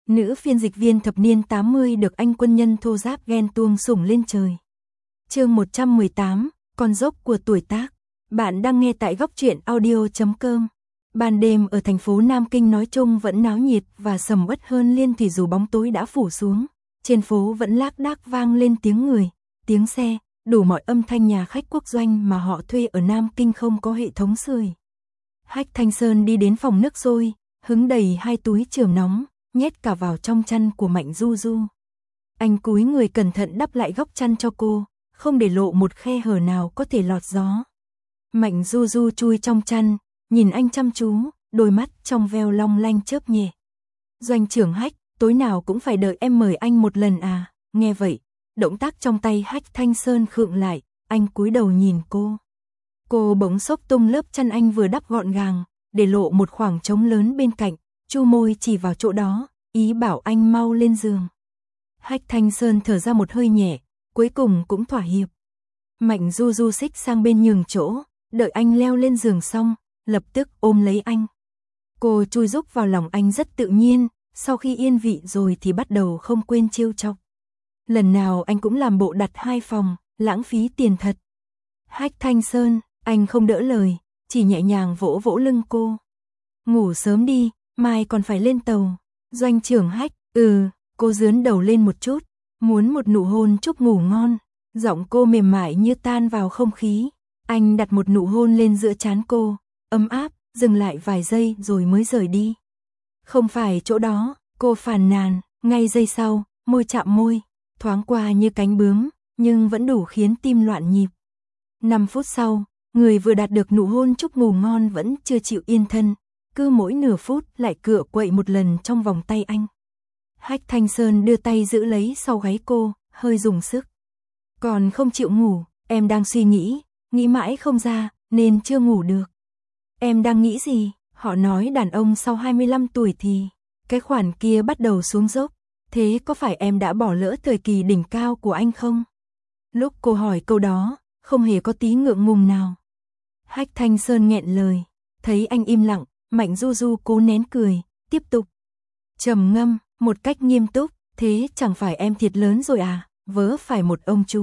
Nữ phiên dịch viên thập niên 80 được anh quân nhân thô giáp ghen tuông sủng lên trời. Chương 118, con dốc của tuổi tác. Bạn đang nghe tại góc truyện audio.com. Ban đêm ở thành phố Nam Kinh nói chung vẫn náo nhiệt và sầm uất hơn Liên Thủy dù bóng tối đã phủ xuống. Trên phố vẫn lác đác vang lên tiếng người, tiếng xe, đủ mọi âm thanh nhà khách quốc doanh mà họ thuê ở Nam Kinh không có hệ thống sưởi. Hách Thanh Sơn đi đến phòng nước sôi, hứng đầy 2 túi chườm nóng, nhét cả vào trong chăn của Mạnh Du Du. Anh cúi người cẩn thận đắp lại góc chăn cho cô, không để lộ một khe hở nào có thể lọt gió. Mạnh Du Du chui trong chăn, nhìn anh chăm chú, đôi mắt trong veo long lanh chớp nhẹ. Doanh trưởng Hách, tối nào cũng phải đợi em mời anh một lần à? Nghe vậy, động tác trong tay Hách Thanh Sơn khựng lại, anh cúi đầu nhìn cô. Cô bỗng xốc tung lớp chăn anh vừa đắp gọn gàng, để lộ một khoảng trống lớn bên cạnh, chu môi chỉ vào chỗ đó, ý bảo anh mau lên giường. Hách Thanh Sơn thở ra một hơi nhẹ, cuối cùng cũng thỏa hiệp. Mạnh Du Du xích sang bên nhường chỗ, đợi anh leo lên giường xong, lập tức ôm lấy anh. Cô chui rúc vào lòng anh rất tự nhiên, sau khi yên vị rồi thì bắt đầu không quên trêu chọc. Lần nào anh cũng làm bộ đặt 2 phòng, lãng phí tiền thật. Hách Thanh Sơn, anh không đỡ lời, chỉ nhẹ nhàng vỗ vỗ lưng cô. Ngủ sớm đi, mai còn phải lên tàu. Doanh trưởng Hách, cô dướn đầu lên một chút, muốn một nụ hôn chúc ngủ ngon. Giọng cô mềm mại như tan vào không khí. Anh đặt một nụ hôn lên giữa trán cô, ấm áp, dừng lại vài giây rồi mới rời đi. Không phải chỗ đó, cô phàn nàn, ngay giây sau, môi chạm môi, thoáng qua như cánh bướm, nhưng vẫn đủ khiến tim loạn nhịp. 5 phút sau, người vừa đạt được nụ hôn chúc ngủ ngon vẫn chưa chịu yên thân, cứ mỗi nửa phút lại cựa quậy một lần trong vòng tay anh. Hách Thanh Sơn đưa tay giữ lấy sau gáy cô, hơi dùng sức. Còn không chịu ngủ, em đang suy nghĩ mãi không ra, nên chưa ngủ được. Em đang nghĩ gì? Họ nói đàn ông sau 25 tuổi thì cái khoản kia bắt đầu xuống dốc. Thế có phải em đã bỏ lỡ thời kỳ đỉnh cao của anh không? Lúc cô hỏi câu đó, không hề có tí ngượng ngùng nào. Hách Thanh Sơn nghẹn lời, thấy anh im lặng, Mạnh Du Du cố nén cười, tiếp tục. Trầm ngâm, một cách nghiêm túc, thế chẳng phải em thiệt lớn rồi à, vớ phải một ông chú.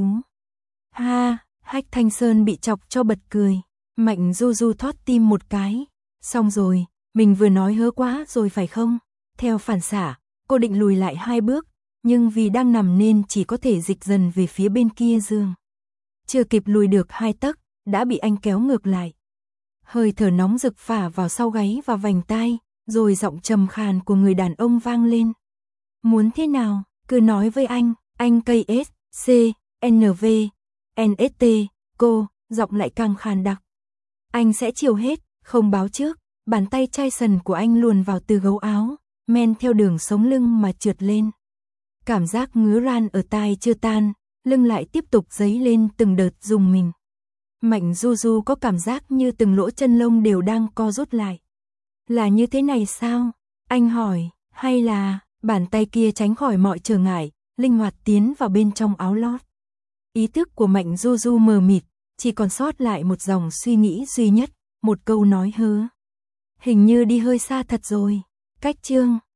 Ha, Hách Thanh Sơn bị chọc cho bật cười, Mạnh Du Du thót tim một cái. Xong rồi, mình vừa nói hớ quá rồi phải không? Theo phản xạ, cô định lùi lại 2 bước, nhưng vì đang nằm nên chỉ có thể dịch dần về phía bên kia giường. Chưa kịp lùi được 2 tấc, đã bị anh kéo ngược lại. Hơi thở nóng rực phả vào sau gáy và vành tai, rồi giọng trầm khàn của người đàn ông vang lên. Muốn thế nào, cứ nói với anh KS, C, NV, NST, cô, giọng lại càng khàn đặc. Anh sẽ chiều hết, không báo trước, bàn tay chai sần của anh luồn vào từ gấu áo, men theo đường sống lưng mà trượt lên. Cảm giác ngứa ran ở tai chưa tan, lưng lại tiếp tục dấy lên từng đợt rùng mình. Mạnh Du Du có cảm giác như từng lỗ chân lông đều đang co rút lại. Là như thế này sao? Anh hỏi, hay là bàn tay kia tránh khỏi mọi trở ngại, linh hoạt tiến vào bên trong áo lót. Ý thức của Mạnh Du Du mờ mịt, chỉ còn sót lại một dòng suy nghĩ duy nhất, một câu nói hớ. Hình như đi hơi xa thật rồi. Cách chương